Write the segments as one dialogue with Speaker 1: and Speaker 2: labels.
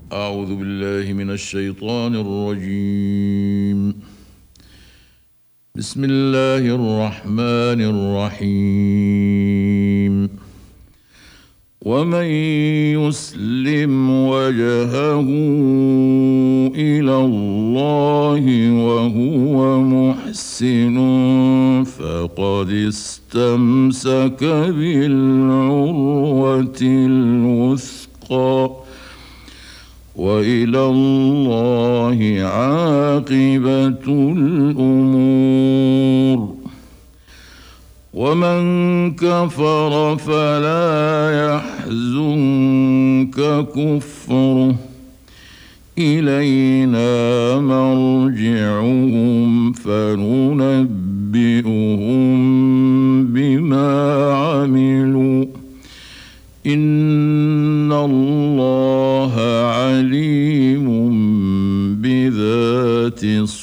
Speaker 1: أعوذ بالله من الشيطان الرجيم. بسم الله الرحمن الرحيم. ومن يسلم وجهه إلى الله وهو محسن فقد استمسك بالعروة الوثقى وإلى الله عاقبة الأمور. ومن كفر فلا يحزنك كفره إلينا مرجعهم فننبئهم بما عملوا إن الله عليم بذات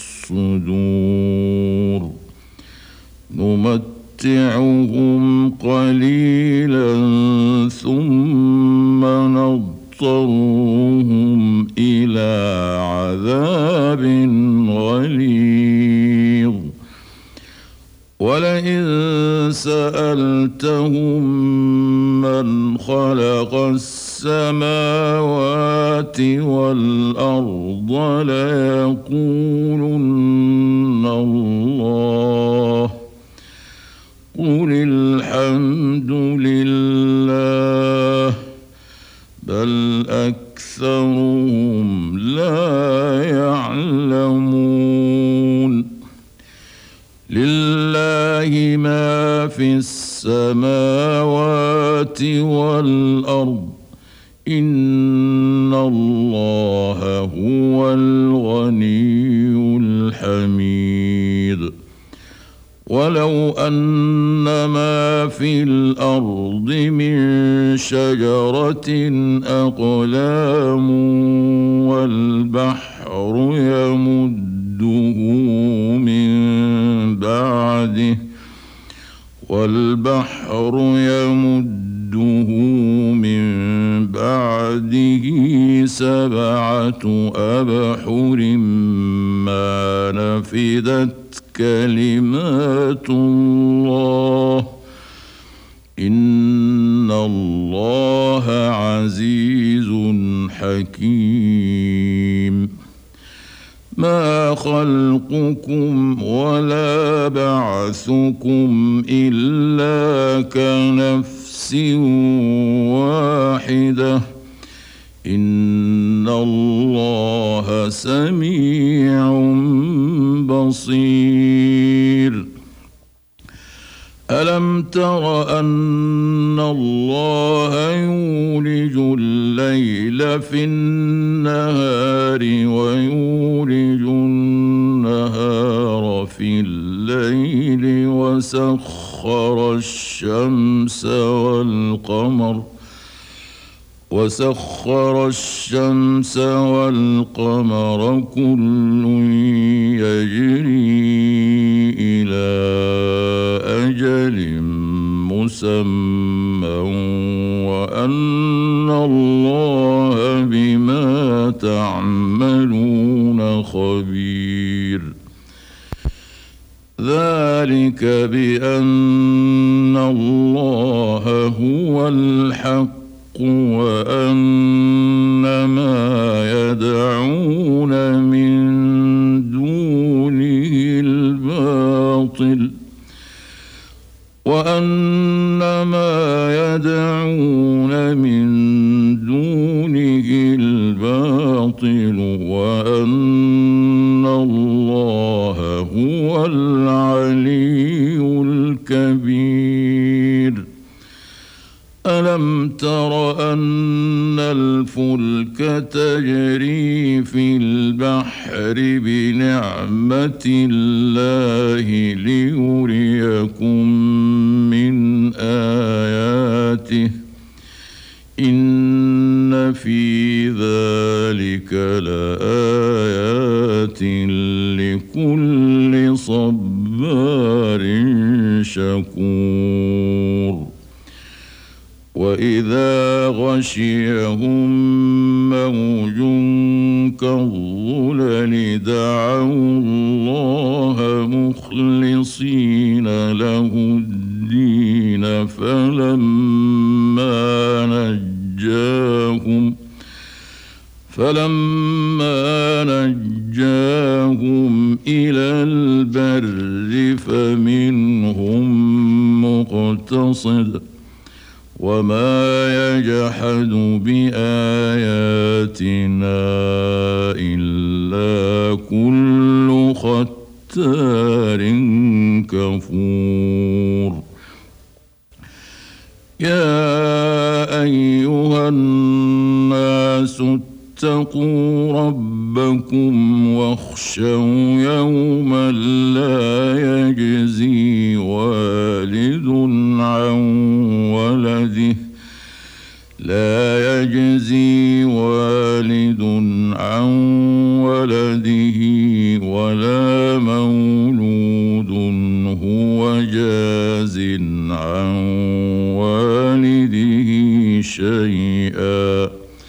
Speaker 1: الصدور. نمتعهم قليلا ثم نضطرهم إلى عذاب غليظ. ولئن سألتهم من خلق السماوات والأرض ليقولن الله قل الحمد لله بل أكثرهم لا يعلمون. لله ما في السماوات والأرض إن الله هو الغني الحميد. ولو أن ما في الأرض من شجرة أقلام والبحر يمده من بعده 7 أبحر ما نفدت كلمات الله إن الله عزيز حكيم. ما خلقكم ولا بعثكم إلا كنفس واحدة إن الله سميع بصير. ألم تر أن الله يولج الليل في النهار ويولج النهار في الليل وسخر الشمس والقمر كل يجري إلى أجل مسمى وأن الله بما تعملون خبير. ذلك بأن الله هو الحق وأن ما يدعون من دونه الباطل وأن الله هو العلي الكبير. ألم تر أن الفلك تجري في البحر بنعمة الله ليريكم من آياته إن في ذلك لآيات لكل صبار شكور. وإن وإذا غشيهم موج كالظلل دعوا الله مخلصين له الدين فلما نجاهم إلى البر فمنهم مقتصد وما يجحد بآياتنا إلا كل ختار كفور. يا أيها الناس اتقوا ربكم واخشوا يوما لا يجزي والد عن ولده ولا مولود هو جاز عن والده شيئا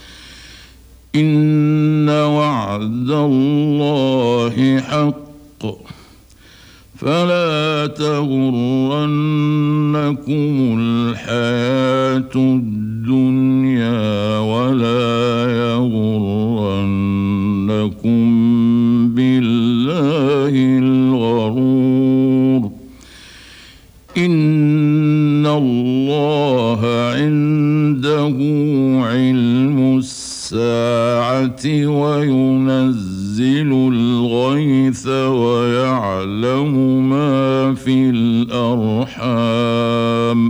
Speaker 1: إن وعد الله حق فلا تغرنكم الحياة الدنيا ولا يغرنكم بالله الغرور. إن الله عنده علم الساعة وينزل الغيث ويعلم ما في الأرحام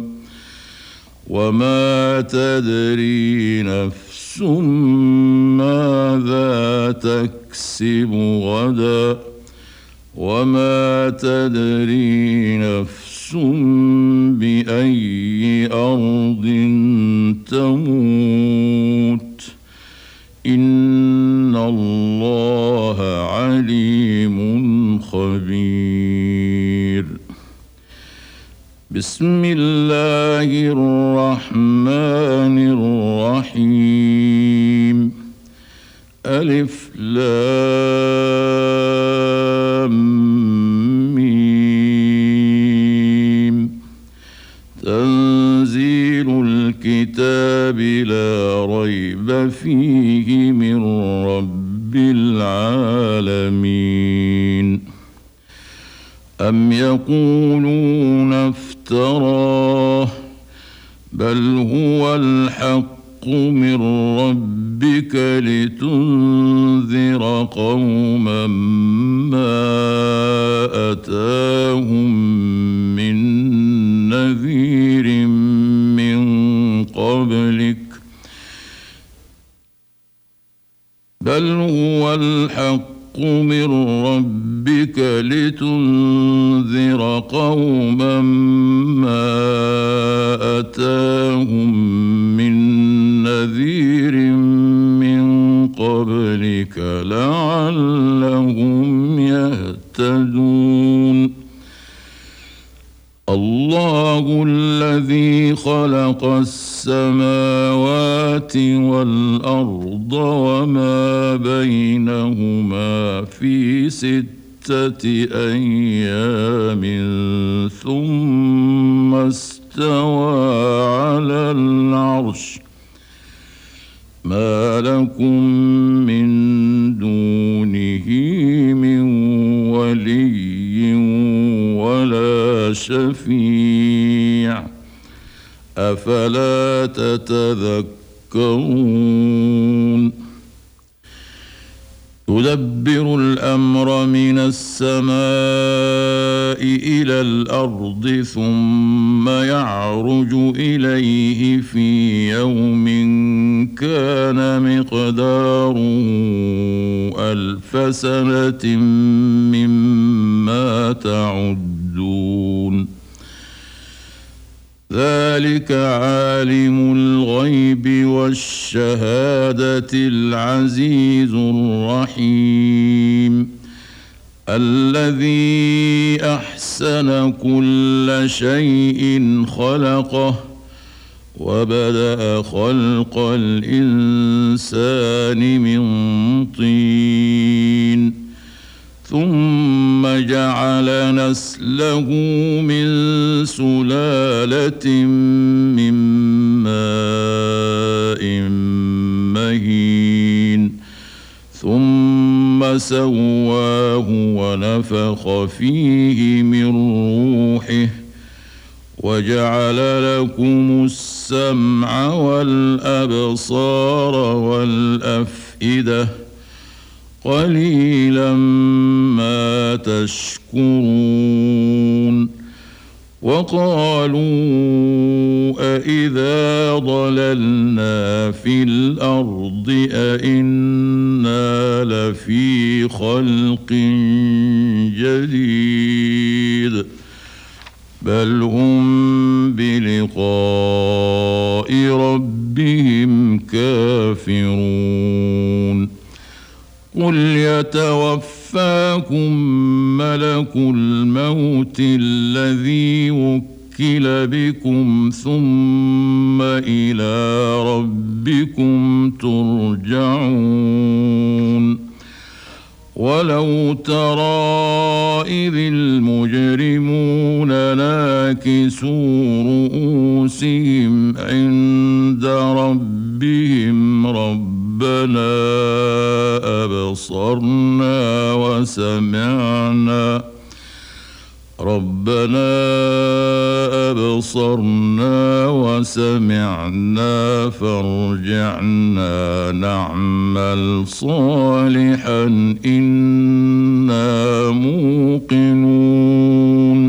Speaker 1: وما تدري نفس ماذا تكسب غدا وما تدري نفس بأي أرض تموت إن الله عليم خبير. بسم الله الرحمن الرحيم. ألف لام ميم. تنزيل الكتاب لا ريب فيه من رب العالمين. أم يقولون افتراه بل هو الحق من ربك لتنذر قوما ما أتاهم من نذير من قبلك بل هو الحق من ربك لتنذر قوما ما أتاهم من نذير من قبلك لعلهم يهتدون. الله الذي خلق السماوات والأرض وما بينهما في 6 أيام ثم استوى على العرش ما لكم من دونه من ولي ولا شفيع أفلا تتذكرون. يدبر الأمر من السماء إلى الأرض ثم يعرج إليه في يوم كان مقداره 1000 سنة مما تعدون. ذلك عالم الغيب والشهادة العزيز الرحيم الذي أحسن كل شيء خلقه وبدأ خلق الإنسان من طين ثم جعل نسله من سلالة من ماء مهين ثم سواه ونفخ فيه من روحه وجعل لكم السمع والأبصار والأفئدة قليلا ما تشكرون وقالوا أإذا ضللنا في الأرض أإنا لفي خلق جديد بل هم بلقاء ربهم كافرون قل يتوفاكم ملك الموت الذي وكل بكم ثم إلى ربكم ترجعون ولو ترى إذ المجرمون ناكسوا رؤوسهم عند ربهم ربنا أبصرنا وسمعنا فارجعنا نعمل صالحا إنا موقنون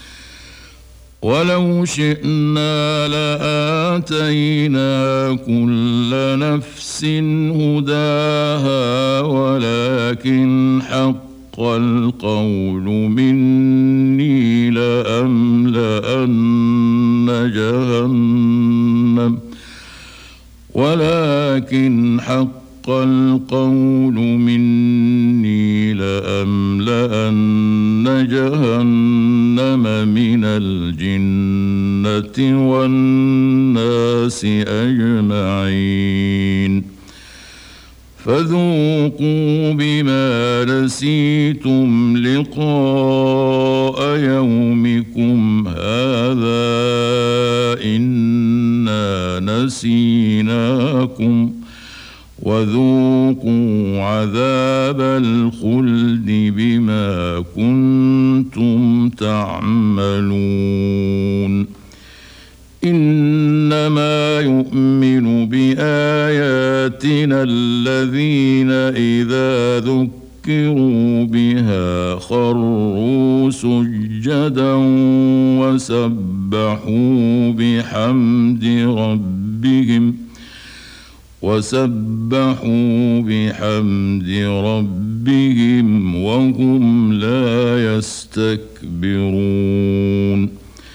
Speaker 1: ولو شئنا لآتينا كل نفس هداها ولكن حق القول مني لأملأن جهنم من الجنة والناس أجمعين فذوقوا بما نسيتم لقاء يومكم هذا إنا نسيناكم وذوقوا عذاب الخلد بما كنتم تعملون إنما يؤمن بآياتنا الذين إذا ذكروا بها خروا سجدا وسبحوا بحمد ربهم وهم لا يستكبرون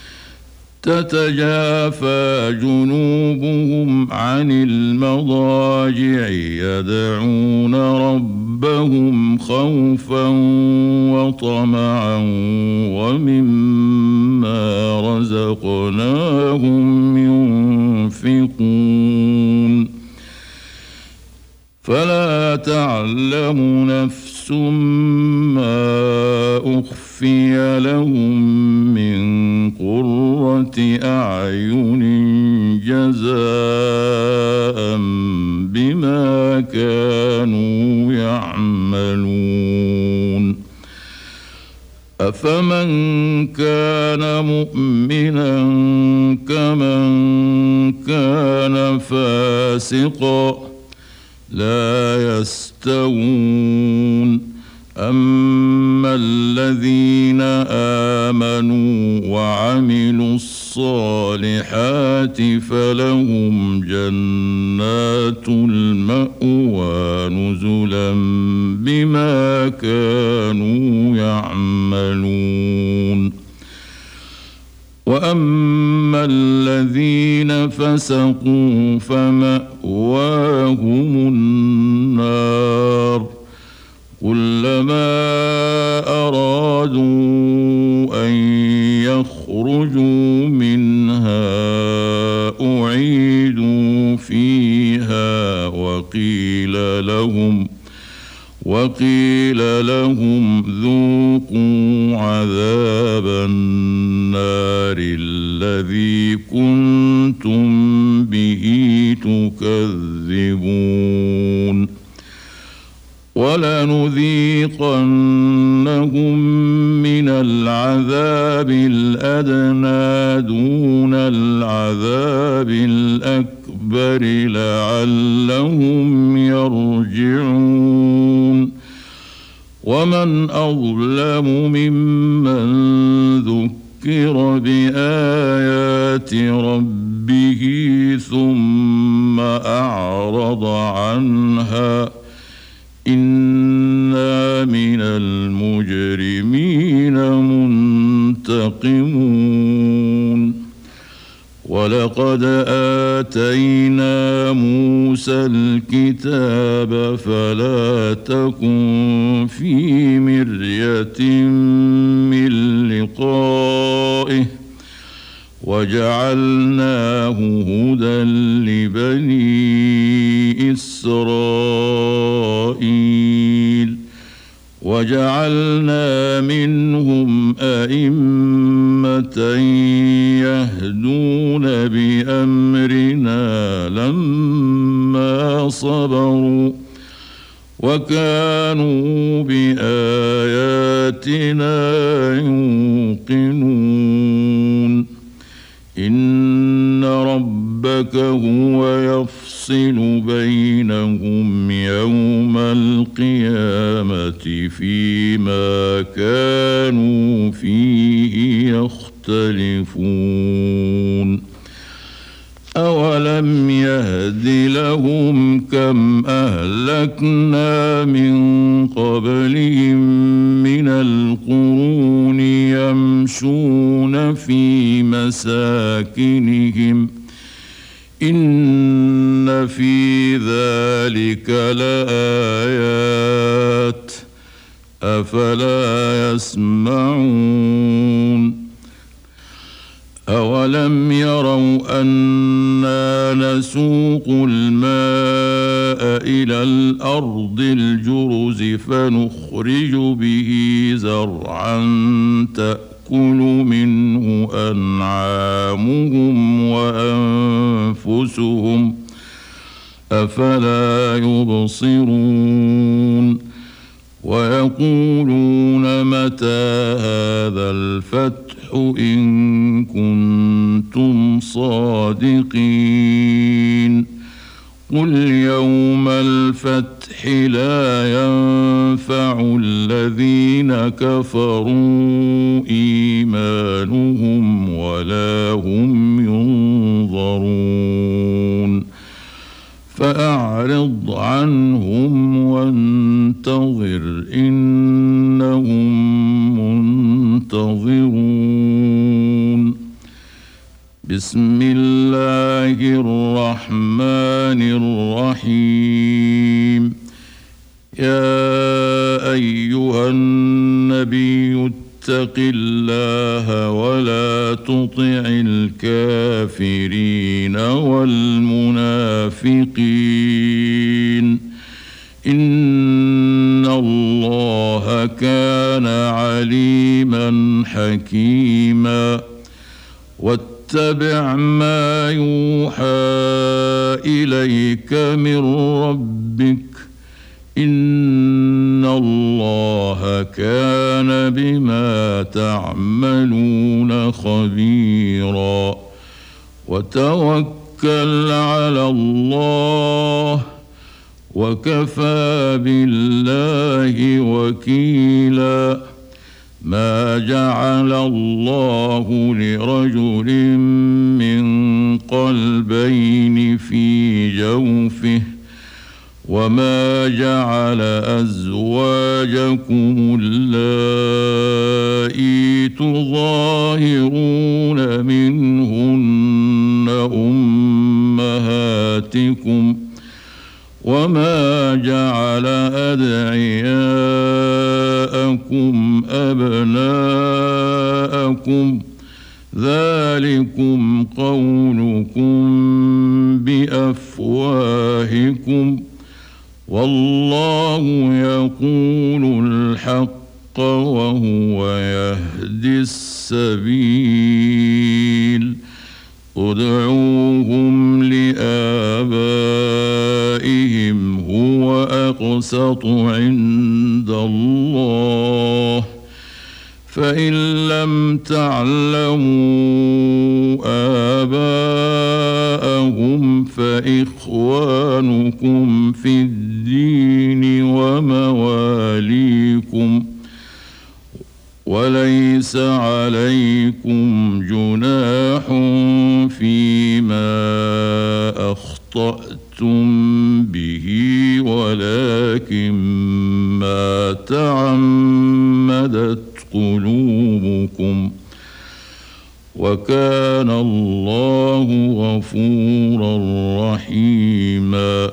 Speaker 1: تتجافى جنوبهم عن المضاجع يدعون ربهم خوفا وطمعا ومما رزقناهم ينفقون فلا تعلم نفس ما أخفي لهم من قرة أعين جزاء بما كانوا يعملون أفمن كان مؤمنا كمن كان فاسقا لا يستوون أما الذين آمنوا وعملوا الصالحات فلهم جنات المأوى نزلا بما كانوا يعملون وأما الذين فسقوا فمأواهم النار كلما أرادوا أن يخرجوا منها أعيدوا وقيل لهم ذوقوا عذاب النار الذي كنتم به تكذبون ولنذيقنهم من العذاب الأدنى دون العذاب الأكبر لعلهم يرجعون ومن أظلم ممن ذكر بآيات ربه ثم أعرض عنها إنا من المجرمين منتقمون ولقد آتينا موسى الكتاب فلا تكن في مرية من لقائه وجعلناه هدى لبني إسرائيل وجعلنا منهم أئمة يهدون بأمرنا لما صبروا وكانوا بآياتنا يوقنون إن ربك هو يفصل بينهم يوم القيامة فيما كانوا فيه يختلفون أولم يهد لهم كم أهلكنا من قبلهم من القرون يمشون في مساكنهم إن في ذلك لآيات أفلا يسمعون أولم يروا أنا نسوق الماء إلى الأرض الجرز فنخرج به زرعا تأكل منه أنعامهم وأنفسهم أفلا يبصرون ويقولون متى هذا الفتح إن كنتم صادقين قل يوم الفتح لا ينفع الذين كفروا إيمانهم ولا هم ينظرون فأعرض عنهم وانتظر إنهم منتظرون بسم الله الرحمن الرحيم يا أيها النبي اتق الله ولا تطع الكافرين والمنافقين إن الله كان عليما حكيما واتبع ما يوحى إليك من ربك إن الله كان بما تعملون خبيرا وتوكل على الله وكفى بالله وكيلا ما جعل الله لرجل من قلبين في جوفه وما جعل أزواجكم اللائي تظاهرون منهن أمهاتكم وما جعل أدعياءكم أبناءكم ذلكم قولكم بأفواهكم والله يقول الحق وهو يهدي السبيل ادعوهم لآبائهم هو أقسط عند الله فإن لم تعلموا آباءهم فإخوانكم في الدين ومواليكم وليس عليكم جناح فيما أخطأتم به ولكن ما تعمدت قلوبكم وكان الله غفورا رحيما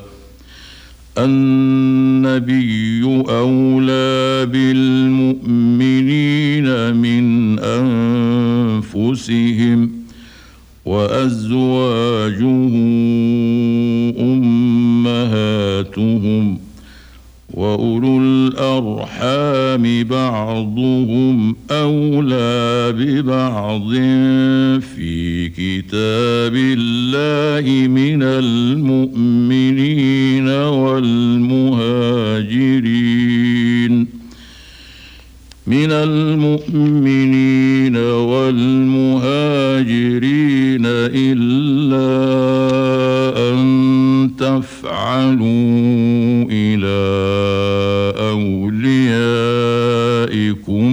Speaker 1: النبي أولى بالمؤمنين من أنفسهم وأزواجه أمهاتهم وأولو الأرحام بعضهم أولى ببعض في كتاب الله من المؤمنين والمهاجرين إلا أن تفعلوا إلى أوليائكم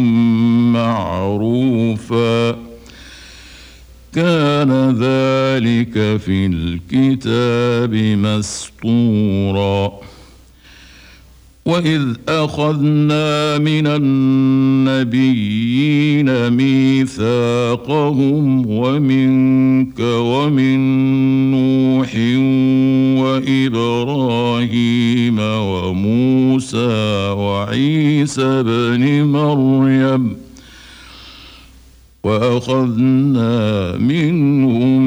Speaker 1: معروفا كان ذلك في الكتاب مسطورا وإذ أخذنا من النبيين ميثاقهم ومنك ومن نوح وإبراهيم وموسى وعيسى بن مريم وأخذنا منهم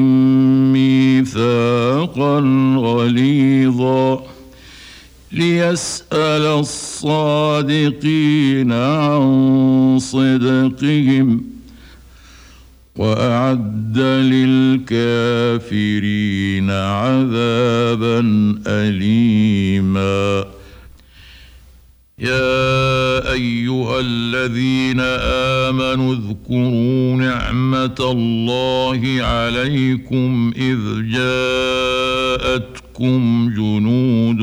Speaker 1: ميثاقا غليظا ليسأل الصادقين عن صدقهم وأعد للكافرين عذابا أليما يا أيها الذين آمنوا اذكروا نعمة الله عليكم إذ جاءتكم جنود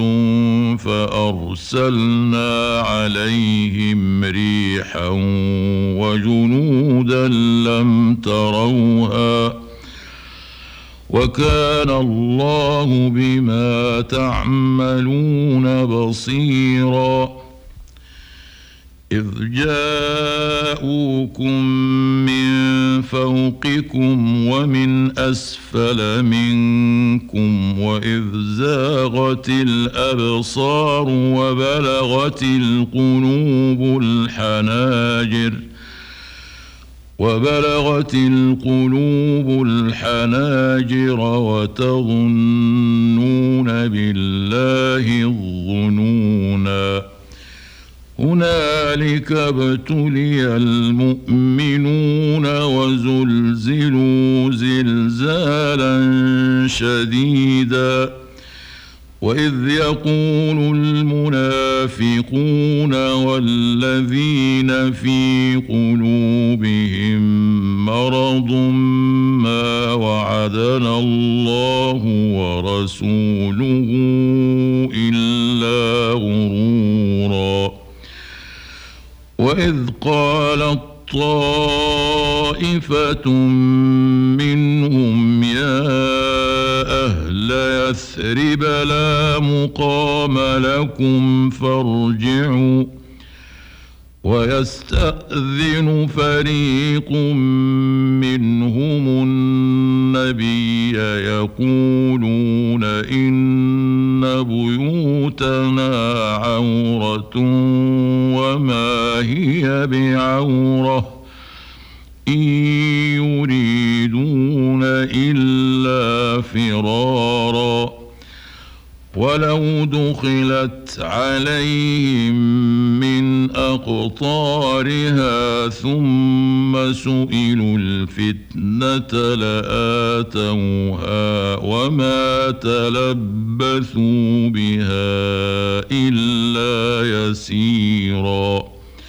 Speaker 1: فأرسلنا عليهم ريحا وجنودا لم تروها وكان الله بما تعملون بصيرا إذ جاءوكم من فوقكم ومن أسفل منكم وإذ زاغت الأبصار وبلغت القلوب الحناجر وتظنون بالله الظنونا هنالك ابتلي المؤمنون وزلزلوا زلزالا شديدا وإذ يقول المنافقون والذين في قلوبهم مرض ما وعدنا الله ورسوله إلا غرورا وإذ قالت طائفة منهم يا أهل يثرب لا مقام لكم فارجعوا ويستأذن فريق منهم النبي يقولون إن بيوتنا عورة وما هي بعورة إن يريدون إلا فرارا ولو دخلت عليهم من أقطارها ثم سئلوا الفتنة لآتوها وما تلبثوا بها إلا يسيرا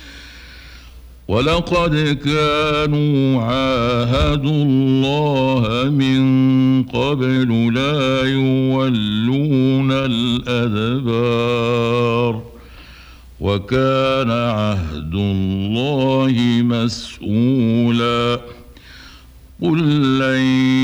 Speaker 1: ولقد كانوا عاهدوا الله من قبل لا يولون الأدبار وكان عهد الله مسؤولا قل لن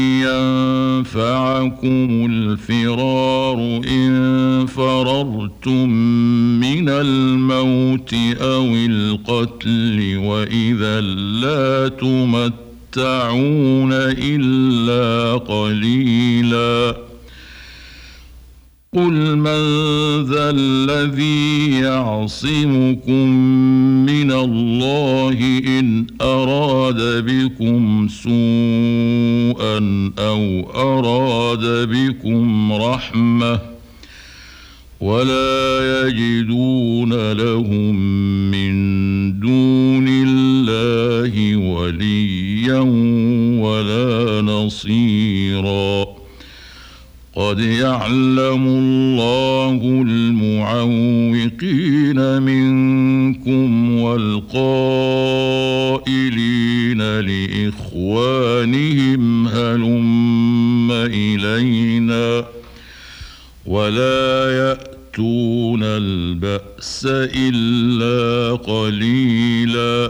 Speaker 1: ينفعكم الفرار إن فررتم من الموت أو القتل وإذا لا تمتعون إلا قليلا قل من ذا الذي يعصمكم من الله إن أراد بكم سوءا أو أراد بكم رحمة ولا يجدون لهم من دون الله وليا ولا نصيرا قد يعلم الله المعوقين منكم والقائلين لإخوانهم هلم إلينا ولا يأتون البأس إلا قليلا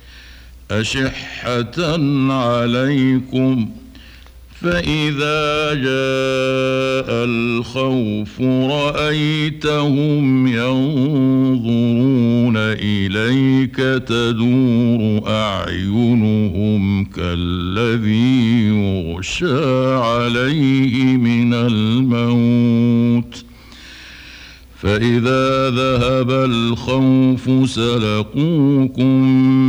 Speaker 1: أشحة عليكم فإذا جاء الخوف رأيتهم ينظرون إليك تدور أعينهم كالذي يغشى عليه من الموت فإذا ذهب الخوف سلقوكم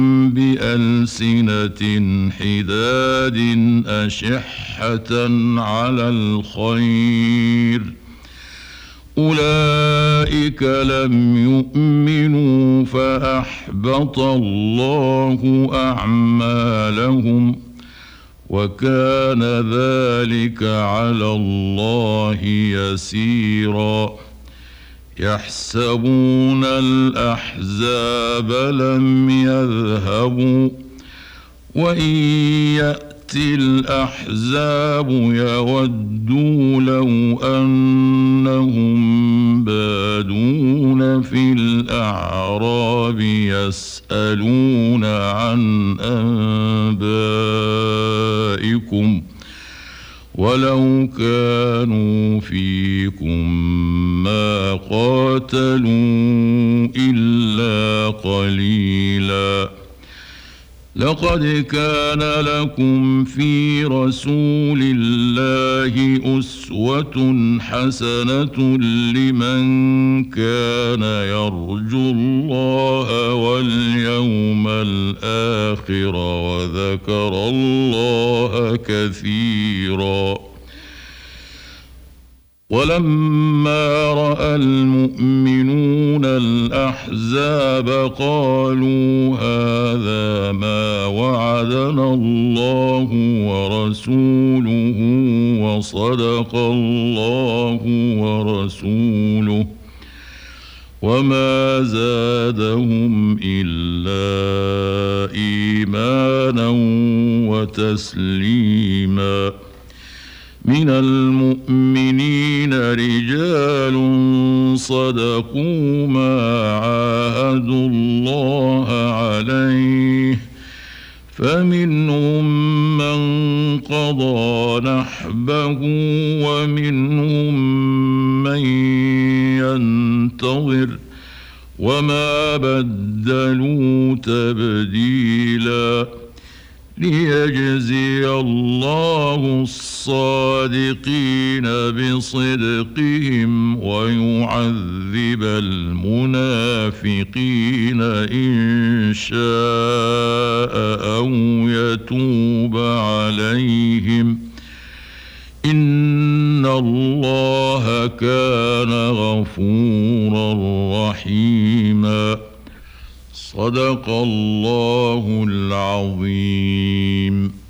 Speaker 1: بألسنة حداد أشحة على الخير أولئك لم يؤمنوا فأحبط الله أعمالهم وكان ذلك على الله يسيرا يحسبون الأحزاب لم يذهبوا وإن يأتي الأحزاب يودوا لو أنهم بادون في الأعراب يسألون عن أنبائكم ولو كانوا فيكم ما قاتلوا إلا قليلا لقد كان لكم في رسول الله أسوة حسنة لمن كان يرجو الله واليوم الآخر وذكر الله كثيرا ولما رأى المؤمنون الأحزاب قالوا هذا ما وعدنا الله ورسوله وصدق الله ورسوله وما زادهم إلا إيمانا وتسليما من المؤمنين رجال صدقوا ما عاهدوا الله عليه فمنهم من قضى نحبه ومنهم من ينتظر وما بدلوا تبديلا ليجزي الله الصادقين بصدقهم ويعذب المنافقين إن شاء أو يتوب عليهم إن الله كان غفورا رحيما. صدق الله العظيم.